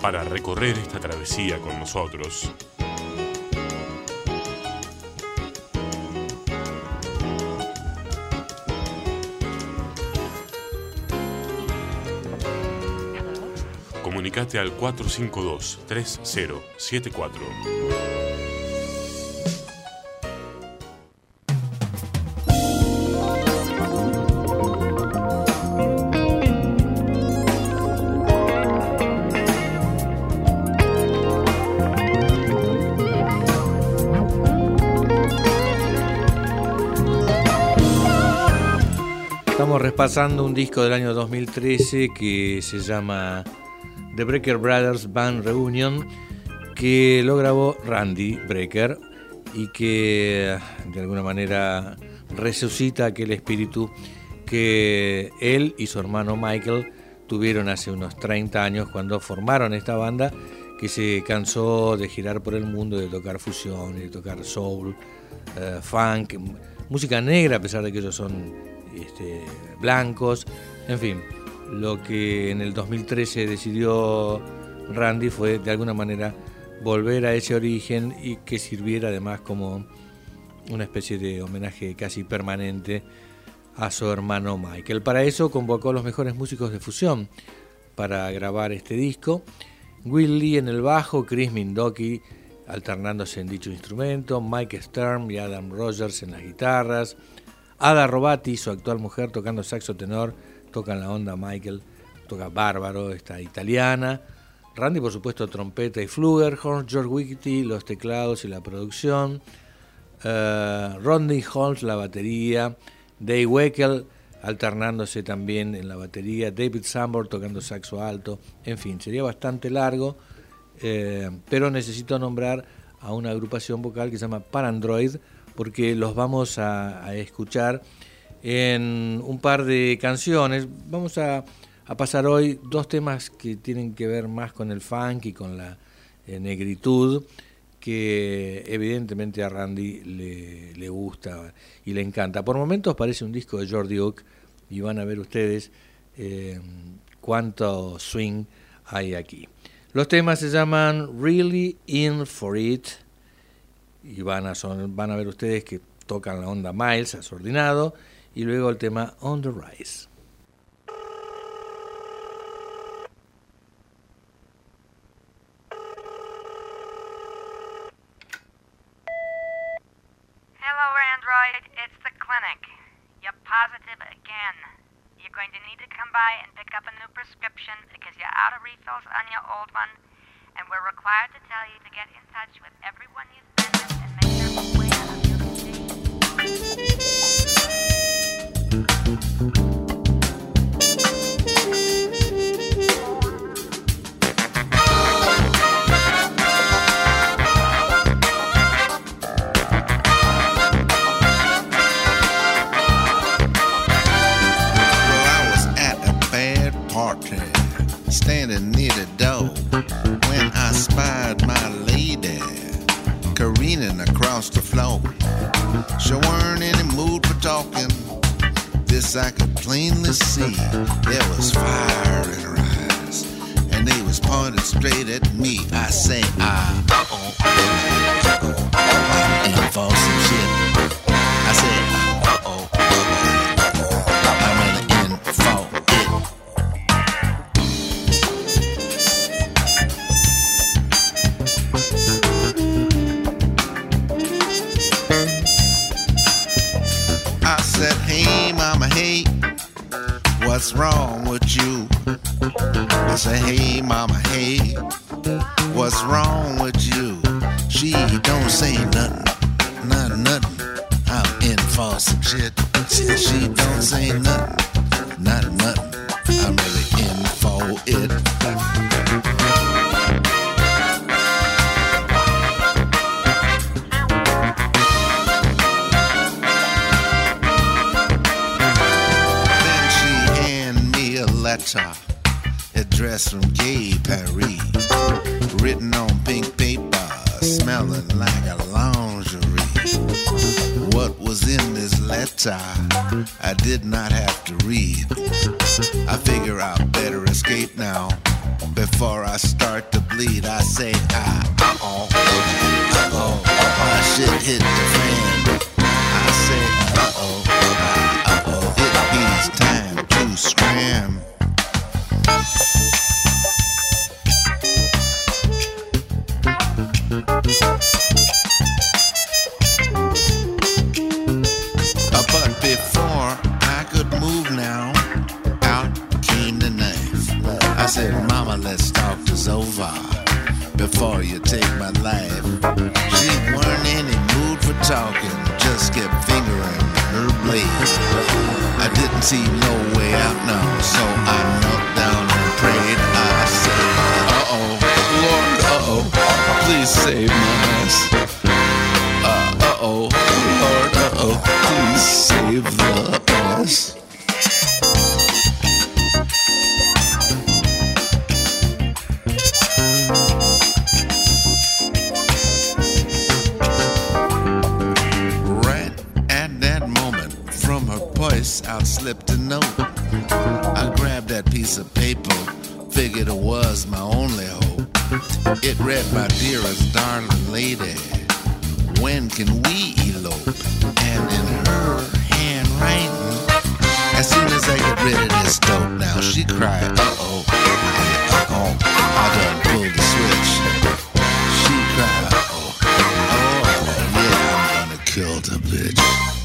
para recorrer esta travesía con nosotros. Comunicate al 452-3074. Estamos repasando un disco del año 2013 que se llama The Brecker Brothers Band Reunion, que lo grabó Randy Brecker y que de alguna manera resucita aquel espíritu que él y su hermano Michael tuvieron hace unos 30 años cuando formaron esta banda, que se cansó de girar por el mundo, de tocar fusión, de tocar soul, funk, música negra, a pesar de que ellos son blancos, en fin. Lo que en el 2013 decidió Randy fue de alguna manera volver a ese origen y que sirviera además como una especie de homenaje casi permanente a su hermano Michael. Para eso convocó a los mejores músicos de fusión para grabar este disco. Will Lee en el bajo, Chris Mindoki alternándose en dicho instrumento, Mike Stern y Adam Rogers en las guitarras, Ada Robati, su actual mujer, tocando saxo tenor, toca en la onda Michael, toca bárbaro, esta italiana. Randy, por supuesto, trompeta y flugelhorn, George Wickety, los teclados y la producción, Rodney Holmes, la batería, Dave Weckl alternándose también en la batería, David Sanborn tocando saxo alto. En fin, sería bastante largo, pero necesito nombrar a una agrupación vocal que se llama Parandroid, porque los vamos a escuchar en un par de canciones. Vamos a pasar hoy dos temas que tienen que ver más con el funk y con la negritud, que evidentemente a Randy le gusta y le encanta. Por momentos parece un disco de George Duke y van a ver ustedes cuánto swing hay aquí. Los temas se llaman Really In For It y van a ver ustedes que tocan la onda Miles, asordinado, y luego el tema On The Rise. Hello, Android. It's the clinic. You're positive again. You're going to need to come by and pick up a new prescription because you're out of refills on your old one, and we're required to tell you to get in touch with everyone you've been with and make them aware of your condition. Standing near the door when I spied my lady careening across the floor. She weren't in the mood for talking, this I could plainly see. There was fire in her eyes and they was pointed straight at me. I say, I'm in for some shit. I said, I'm in for it. I said, hey mama, hey, what's wrong with you? I said, hey mama, hey, what's wrong with you? She don't say nothing, nothing. I'm in for some shit. She don't say nothing, nothing. I'm really in for it. Letter addressed from Gay Paris, written on pink paper, smelling like a lingerie. What was in this letter I did not have to read. I figure I better escape now Before I start to bleed, I say, uh-oh, uh-oh, my shit hit the fan. I say, uh-oh, it means time to scram. But before I could move now, out came the knife. I said, Mama, let's talk this over before you take my life. She weren't in any mood for talking, just kept fingering her blade. I didn't see no way out now, so I knelt down and prayed. I said, uh-oh, Lord, uh-oh, please save my mess. Uh-oh, Lord, uh-oh, please save the us. Right at that moment, from her purse out slipped a note. I grabbed that piece of paper, figured it was my only hope. It read, my dearest darling lady, when can we elope? And in her handwriting, as soon as I get rid of this dope, now she cried, uh-oh, uh-oh, I done pulled the switch. She cried, uh-oh, yeah, I'm gonna kill the bitch.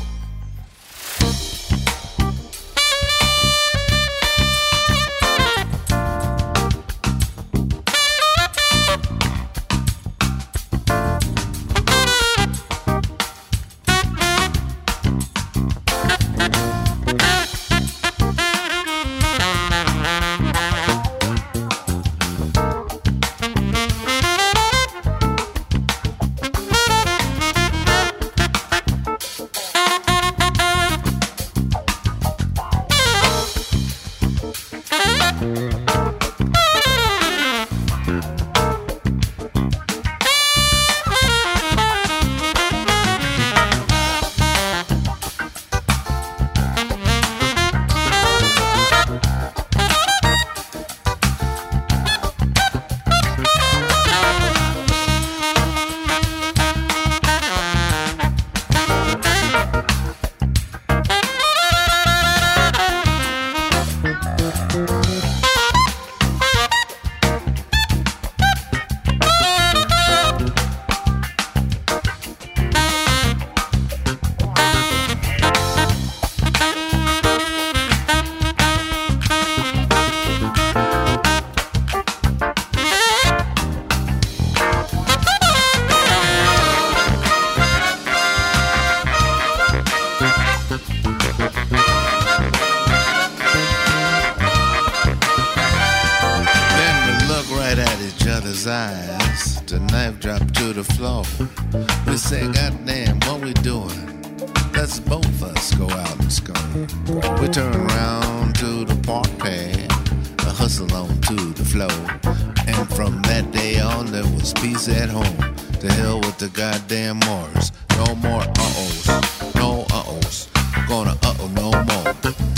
Eyes, the knife dropped to the floor. We say, goddamn, what we doing? Let's both us go out and score. We turn around to the park pad, a hustle on to the floor. And from that day on, there was peace at home. To hell with the goddamn Mars. No more uh-ohs, no uh-ohs. Gonna uh-oh no more.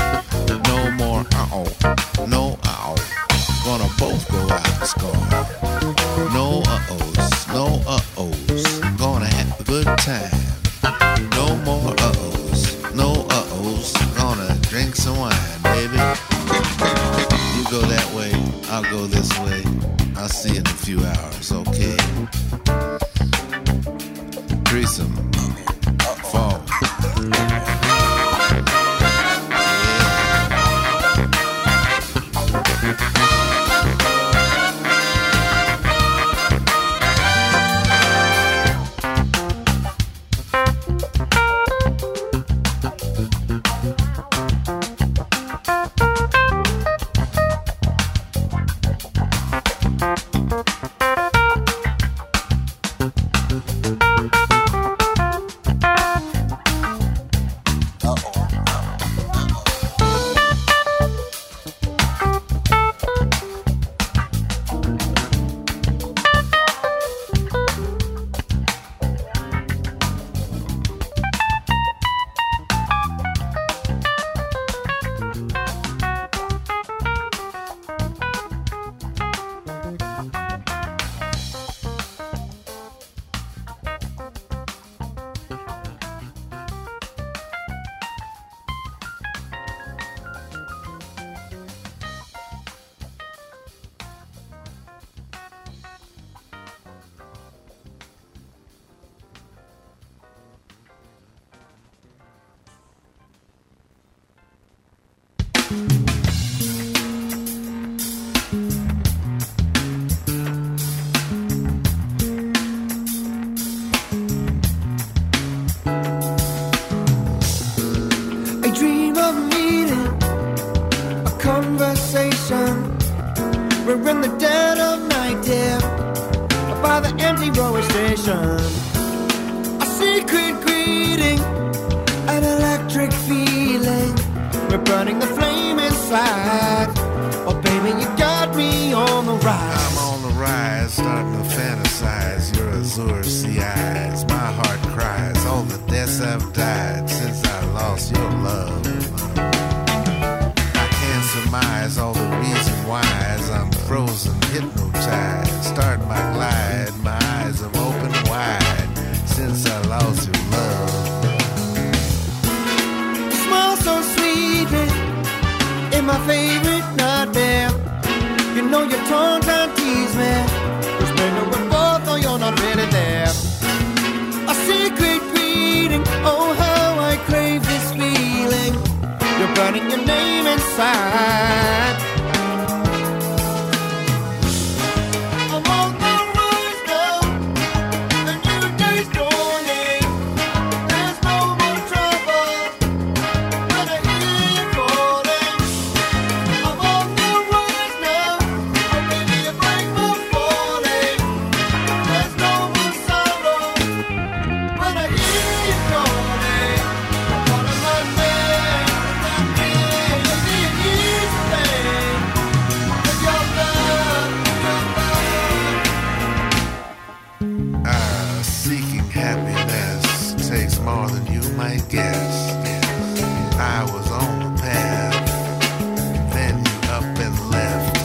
No more uh-oh, no uh-oh. Gonna both go out and score. No uh-ohs, no uh-ohs. Gonna have a good time. No more uh-ohs, no uh-ohs. Gonna drink some wine, baby. You go that way, I'll go this way. I'll see you in a few hours, okay? Threesome, fall. electric feeling. We're burning the flame inside. Oh, baby, you got me on the rise. I'm on the rise, starting to fantasize. Your azure sea eyes, my heart cries. All the deaths have died since I lost your love. I can't surmise all the reason why as I'm frozen, hypnotized. Start my glide, my eyes have opened wide since I lost your love. You smile so sweetly in my favorite nightmare. You know your tongue can't tease me. We're spending with both, though you're not really there. A secret greeting, oh how I crave this feeling. You're burning your name inside. I'm on the rise now, a new day's dawning. There's no more trouble when I hear you calling. I'm on the rise now, oh baby you break my falling. There's no more sorrow when I hear you calling. I'm calling my name, you need easy pain. With your love, Seeking happiness takes more than you might guess. I was on the path, then you up and left.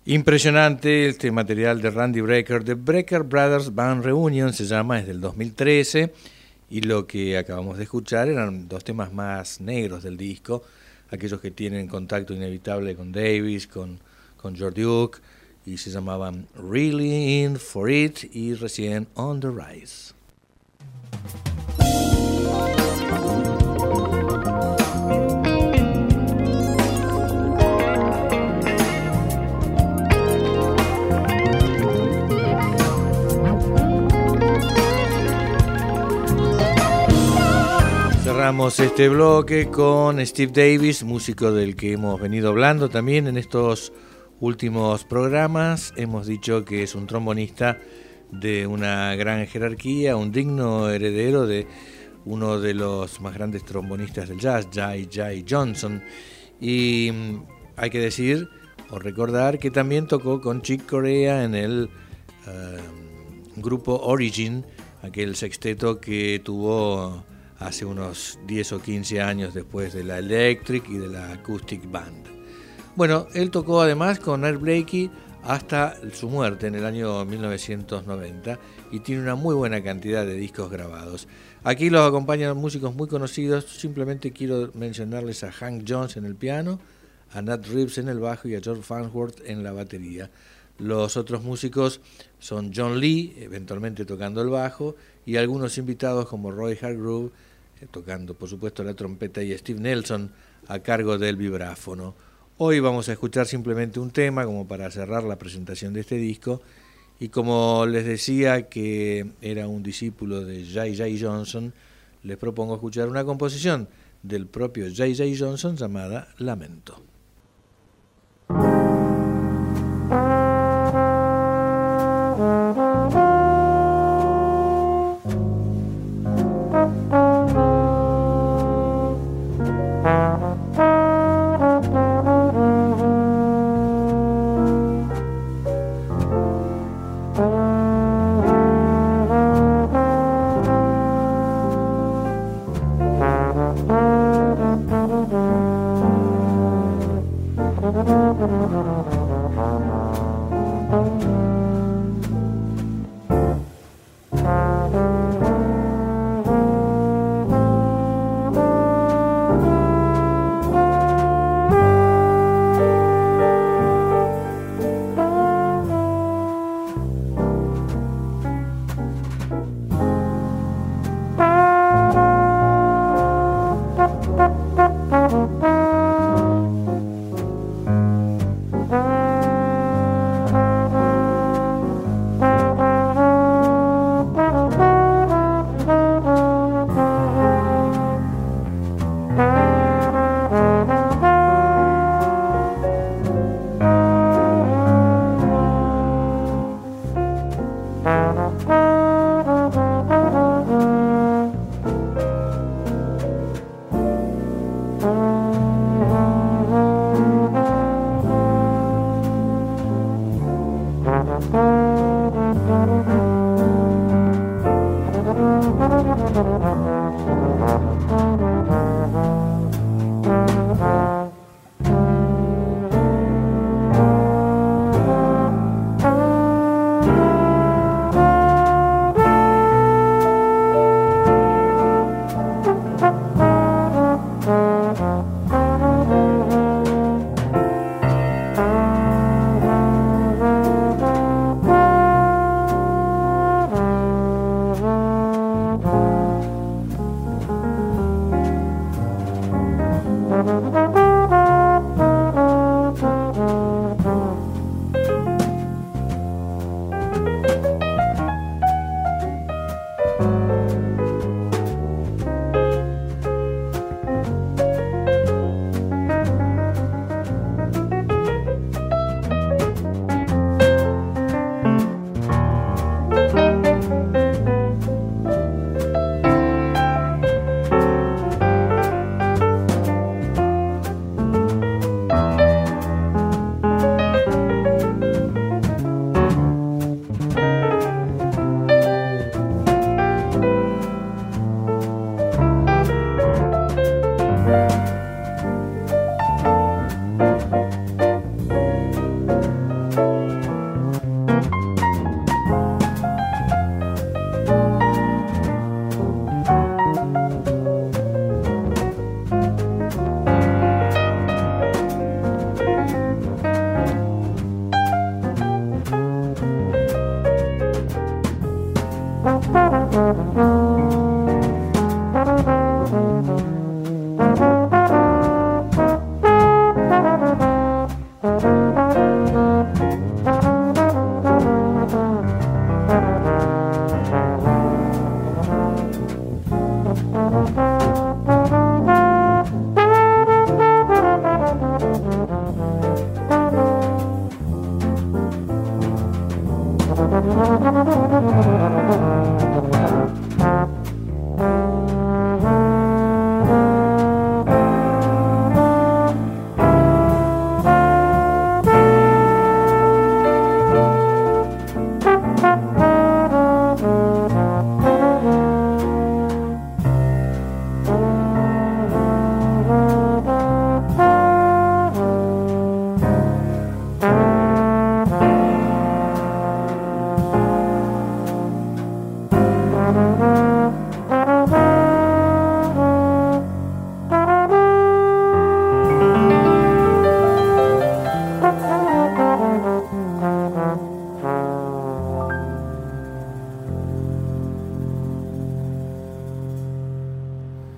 Impresionante este material de Randy Brecker. The Brecker Brothers Band Reunion se llama, es del 2013, y lo que acabamos de escuchar eran dos temas más negros del disco, aquellos que tienen contacto inevitable con Davis, con George Duke, y se llamaban Really In For It y recién On The Rise. Cerramos este bloque con Steve Davis, músico del que hemos venido hablando también en estos últimos programas. Hemos dicho que es un trombonista de una gran jerarquía, un digno heredero de uno de los más grandes trombonistas del jazz, Jay Johnson. Y hay que decir o recordar que también tocó con Chick Corea en el grupo Origin, aquel sexteto que tuvo hace unos 10 o 15 años después de la Electric y de la Acoustic Band. Bueno, él tocó además con Art Blakey hasta su muerte en el año 1990 y tiene una muy buena cantidad de discos grabados. Aquí los acompañan músicos muy conocidos, simplemente quiero mencionarles a Hank Jones en el piano, a Nat Reeves en el bajo y a George Farnsworth en la batería. Los otros músicos son John Lee, eventualmente tocando el bajo, y algunos invitados como Roy Hargrove, tocando por supuesto la trompeta, y Steve Nelson a cargo del vibráfono. Hoy vamos a escuchar simplemente un tema como para cerrar la presentación de este disco, y como les decía que era un discípulo de Jay Johnson, les propongo escuchar una composición del propio Jay Johnson llamada Lamento.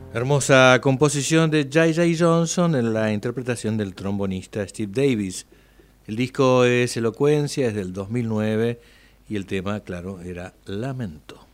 Hermosa composición de J.J. Johnson en la interpretación del trombonista Steve Davis. El disco es Elocuencia, es del 2009 y el tema, claro, era Lamento.